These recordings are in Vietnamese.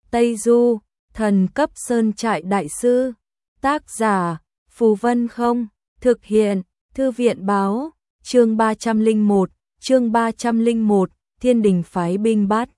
Tây Du, thần cấp sơn trại đại sư. Tác giả, Phù Vân Không. Thực hiện, Thư viện Báo. Chương 301, Thiên Đình phái binh bắt.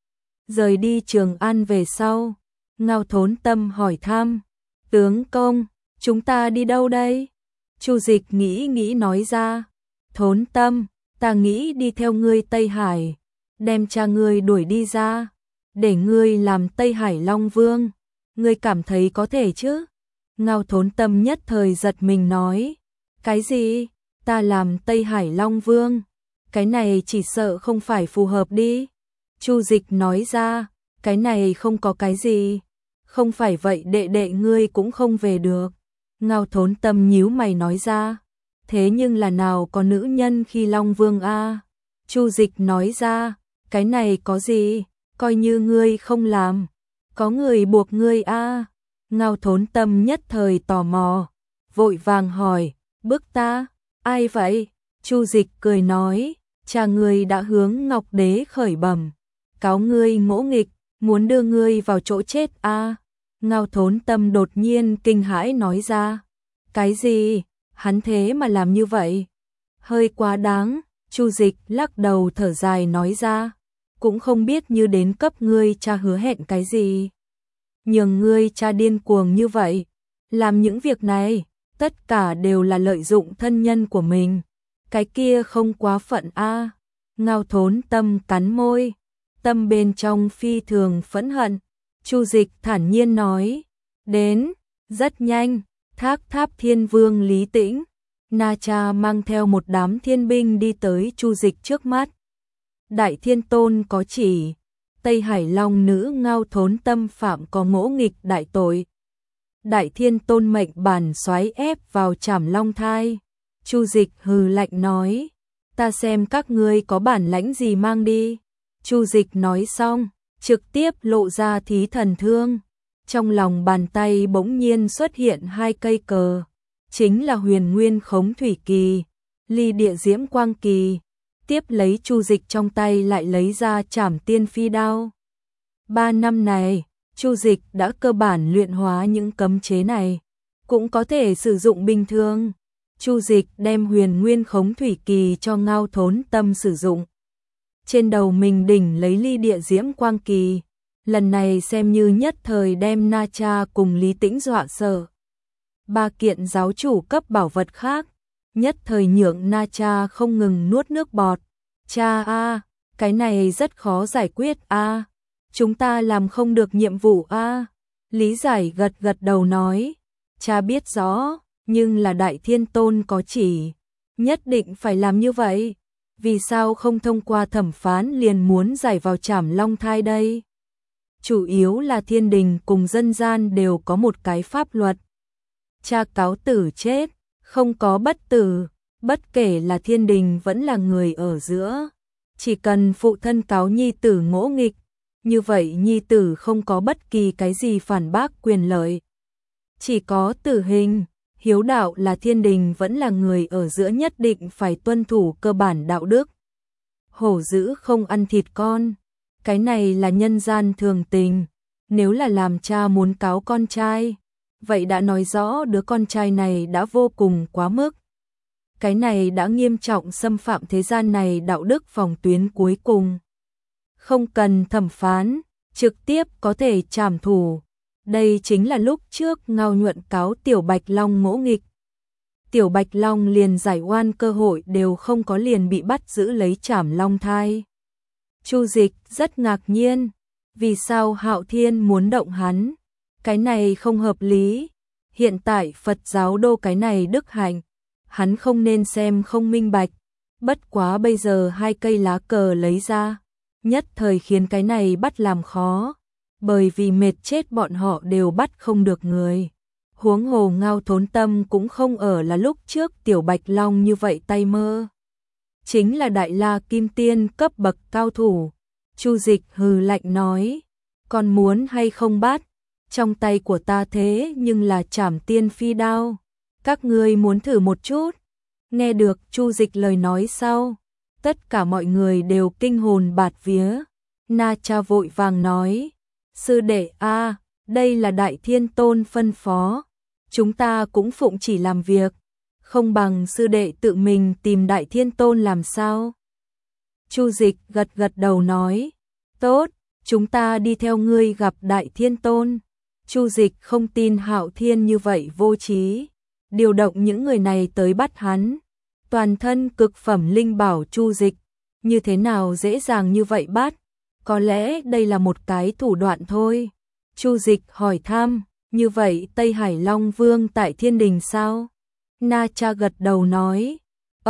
Rời đi Trường An về sau, Ngao Thốn Tâm hỏi thăm, tướng công, chúng ta đi đâu đây? Chu Dịch nghĩ nói ra, Thốn Tâm, ta nghĩ đi theo ngươi Tây Hải, đem cha ngươi đuổi đi ra, để ngươi làm Tây Hải Long Vương, ngươi cảm thấy có thể chứ? Ngao Thốn Tâm nhất thời giật mình nói, cái gì? Ta làm Tây Hải Long Vương? Cái này chỉ sợ không phải phù hợp đi. Chu Dịch nói ra, cái này không có cái gì, không phải vậy đệ đệ ngươi cũng không về được. Ngao Thốn Tâm nhíu mày nói ra, thế nhưng là nào có nữ nhân khi Long Vương a? Chu Dịch nói ra, cái này có gì, coi như ngươi không làm, có người buộc ngươi a. Ngao Thốn Tâm nhất thời tò mò, vội vàng hỏi, bức ta, ai vậy? Chu Dịch cười nói, cha ngươi đã hướng Ngọc Đế khởi bẩm, cáo ngươi ngỗ nghịch, muốn đưa ngươi vào chỗ chết a. Ngao Thốn Tâm đột nhiên kinh hãi nói ra, cái gì? Hắn thế mà làm như vậy? Hơi quá đáng. Chu Dịch lắc đầu thở dài nói ra, cũng không biết như đến cấp ngươi cha hứa hẹn cái gì, nhường ngươi cha điên cuồng như vậy, làm những việc này, tất cả đều là lợi dụng thân nhân của mình, cái kia không quá phận a. Ngao Thốn Tâm cắn môi, tâm bên trong phi thường phẫn hận. Chu Dịch thản nhiên nói, đến, rất nhanh, Thác Tháp Thiên Vương Lý Tĩnh, Na Cha mang theo một đám thiên binh đi tới Chu Dịch trước mắt. Đại Thiên Tôn có chỉ, Tây Hải Long nữ Ngao Thốn Tâm phạm có ngỗ nghịch đại tội. Đại Thiên Tôn mệnh bản soái ép vào trảm long thai. Chu Dịch hừ lạnh nói, ta xem các ngươi có bản lãnh gì mang đi. Chu Dịch nói xong, trực tiếp lộ ra thí thần thương. Trong lòng bàn tay bỗng nhiên xuất hiện hai cây cờ, chính là Huyền Nguyên Khống Thủy Kỳ, Ly Địa Diễm Quang Kỳ. Tiếp lấy Chu Dịch trong tay lại lấy ra Trảm Tiên Phi đao. 3 năm này, Chu Dịch đã cơ bản luyện hóa những cấm chế này, cũng có thể sử dụng bình thường. Chu Dịch đem Huyền Nguyên Khống Thủy Kỳ cho Ngao Thốn Tâm sử dụng. Trên đầu mình đỉnh lấy Ly Địa Diễm Quang Kỳ, lần này xem như nhất thời đem Na Cha cùng Lý Tĩnh dọa sợ. 3 kiện giáo chủ cấp bảo vật khác, nhất thời nhượng Na Cha không ngừng nuốt nước bọt. Cha a, cái này rất khó giải quyết a. Chúng ta làm không được nhiệm vụ a. Lý Giải gật đầu nói, cha biết rõ, nhưng là Đại Thiên Tôn có chỉ, nhất định phải làm như vậy. Vì sao không thông qua thẩm phán liền muốn giải vào trảm long thai đây? Chủ yếu là thiên đình cùng dân gian đều có một cái pháp luật. Cha cáo tử chết, không có bất tử, bất kể là thiên đình vẫn là người ở giữa. Chỉ cần phụ thân cáo nhi tử ngỗ nghịch, như vậy nhi tử không có bất kỳ cái gì phản bác quyền lợi. Chỉ có tử hình, hiếu đạo là thiên đình vẫn là người ở giữa nhất định phải tuân thủ cơ bản đạo đức. Hổ dữ không ăn thịt con, cái này là nhân gian thường tình. Nếu là làm cha muốn cáo con trai, vậy đã nói rõ đứa con trai này đã vô cùng quá mức. Cái này đã nghiêm trọng xâm phạm thế gian này đạo đức phòng tuyến cuối cùng. Không cần thẩm phán, trực tiếp có thể trảm thủ. Đây chính là lúc trước Ngao Nhuận cáo Tiểu Bạch Long ngỗ nghịch. Tiểu Bạch Long liền giải oan cơ hội đều không có, liền bị bắt giữ lấy trảm long thai. Chu Dịch rất ngạc nhiên, vì sao Hạo Thiên muốn động hắn? Cái này không hợp lý. Hiện tại Phật giáo đô cái này đức hạnh, hắn không nên xem không minh bạch. Bất quá bây giờ 2 cây lá cờ lấy ra, nhất thời khiến cái này bắt làm khó, bởi vì mệt chết bọn họ đều bắt không được người. Huống hồ Ngao Thốn Tâm cũng không ở là lúc trước Tiểu Bạch Long như vậy tay mơ. Chính là Đại La Kim Tiên cấp bậc cao thủ. Chu Dịch hừ lạnh nói, còn muốn hay không bắt? Trong tay của ta thế nhưng là Trảm Tiên Phi đao. Các ngươi muốn thử một chút? Nghe được Chu Dịch lời nói sau, tất cả mọi người đều kinh hồn bạt vía. Na Cha vội vàng nói, Sư đệ a, đây là Đại Thiên Tôn phân phó, chúng ta cũng phụng chỉ làm việc, không bằng sư đệ tự mình tìm Đại Thiên Tôn làm sao? Chu Dịch gật gật đầu nói, tốt, chúng ta đi theo ngươi gặp Đại Thiên Tôn. Chu Dịch không tin Hạo Thiên như vậy vô trí, điều động những người này tới bắt hắn. Toàn thân cực phẩm linh bảo Chu Dịch, như thế nào dễ dàng như vậy bắt? Có lẽ đây là một cái thủ đoạn thôi. Chu Dịch hỏi thăm, như vậy Tây Hải Long Vương tại Thiên Đình sao? Na Cha gật đầu nói,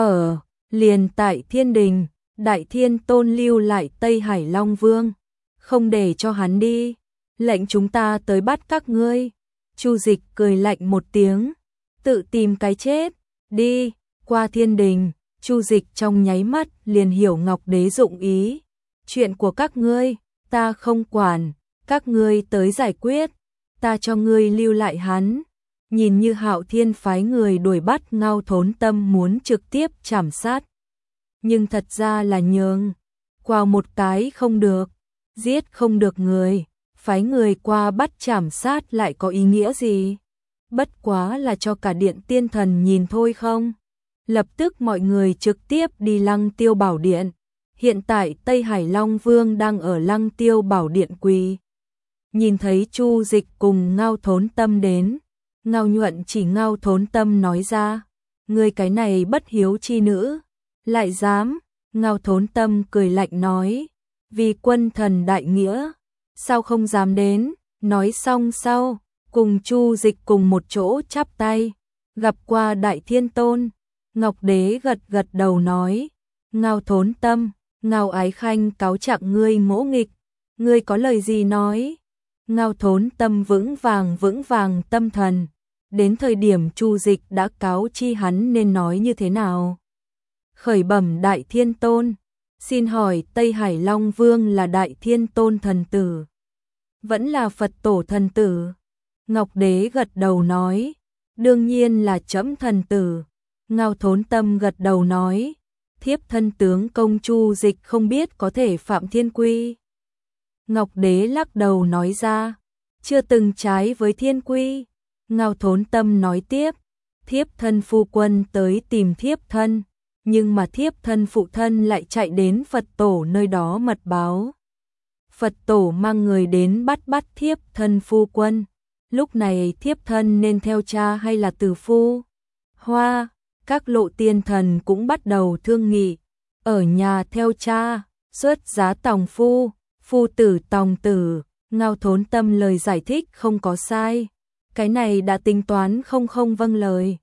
liền tại Thiên Đình, Đại Thiên Tôn lưu lại Tây Hải Long Vương, không để cho hắn đi, lệnh chúng ta tới bắt các ngươi. Chu Dịch cười lạnh một tiếng, tự tìm cái chết, đi, qua Thiên Đình. Chu Dịch trong nháy mắt liền hiểu Ngọc Đế dụng ý, chuyện của các ngươi, ta không quản, các ngươi tới giải quyết, ta cho ngươi lưu lại hắn. Nhìn như Hạo Thiên phái người đuổi bắt Ngao Thốn Tâm muốn trực tiếp trảm sát, nhưng thật ra là nhường qua một cái không được, giết không được người, phái người qua bắt trảm sát lại có ý nghĩa gì? Bất quá là cho cả Điện Tiên Thần nhìn thôi không? Lập tức mọi người trực tiếp đi Lăng Tiêu Bảo Điện. Hiện tại Tây Hải Long Vương đang ở Lăng Tiêu Bảo Điện quỳ. Nhìn thấy Chu Dịch cùng Ngao Thốn Tâm đến, Ngao Nhuận chỉ Ngao Thốn Tâm nói ra, ngươi cái này bất hiếu chi nữ, lại dám? Ngao Thốn Tâm cười lạnh nói, vì quân thần đại nghĩa, sao không dám đến? Nói xong sau, cùng Chu Dịch cùng một chỗ chắp tay, gặp qua Đại Thiên Tôn. Ngọc Đế gật gật đầu nói, Ngao Thốn Tâm, Ngao Ái Khanh cáo trạng ngươi ngỗ nghịch, ngươi có lời gì nói? Ngao Thốn Tâm vững vàng tâm thần, đến thời điểm Chu Dịch đã cáo chi hắn nên nói như thế nào. Khởi bẩm Đại Thiên Tôn, xin hỏi Tây Hải Long Vương là Đại Thiên Tôn thần tử, vẫn là Phật tổ thần tử? Ngọc Đế gật đầu nói, đương nhiên là trẫm thần tử. Ngao Thốn Tâm gật đầu nói, thiếp thân tướng công Chu Dịch không biết có thể phạm thiên quy. Ngọc Đế lắc đầu nói ra, chưa từng trái với thiên quy. Ngao Thốn Tâm nói tiếp, thiếp thân phu quân tới tìm thiếp thân, nhưng mà thiếp thân phụ thân lại chạy đến Phật tổ nơi đó mật báo. Phật tổ mang người đến bắt thiếp thân phu quân, lúc này thiếp thân nên theo cha hay là từ phu? Hoa, các lộ tiên thần cũng bắt đầu thương nghị, ở nhà theo cha, xuất giá tòng phu, phu tử tòng tử. Ngao Thốn Tâm lời giải thích không có sai, cái này đã tính toán không vâng lời.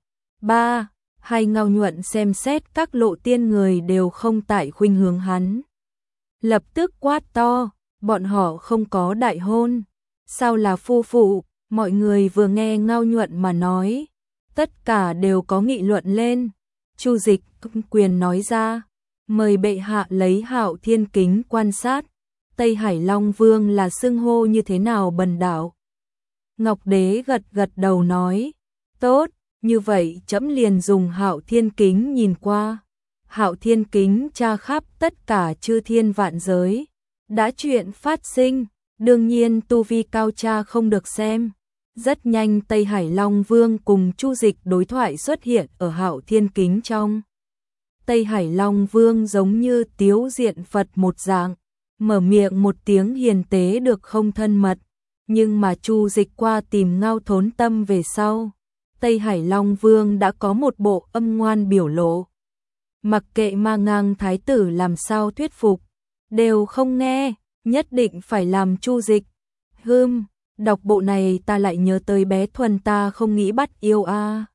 Hai Ngao Nhuận xem xét các lộ tiên người đều không tại khuynh hướng hắn, lập tức quát to, bọn họ không có đại hôn, sao là phu phụ? Mọi người vừa nghe Ngao Nhuận mà nói, tất cả đều có nghị luận lên. Chu Dịch quyền nói ra, mời bệ hạ lấy Hạo Thiên kính quan sát, Tây Hải Long Vương là xưng hô như thế nào bần đạo? Ngọc Đế gật gật đầu nói, tốt, như vậy trẫm liền dùng Hạo Thiên kính nhìn qua. Hạo Thiên kính tra khắp tất cả chư thiên vạn giới, đã chuyện phát sinh, đương nhiên tu vi cao tra không được xem. Rất nhanh Tây Hải Long Vương cùng Chu Dịch đối thoại xuất hiện ở Hạo Thiên kính trong. Tây Hải Long Vương giống như tiếu diện Phật một dạng, mở miệng một tiếng hiền tế được không thân mật, nhưng mà Chu Dịch qua tìm Ngao Thốn Tâm về sau, Tây Hải Long Vương đã có một bộ âm ngoan biểu lộ. Mặc kệ Ma Ngang thái tử làm sao thuyết phục, đều không nghe, nhất định phải làm Chu Dịch. Đọc bộ này ta lại nhớ tới bé Thuần ta không nghĩ bắt yêu a.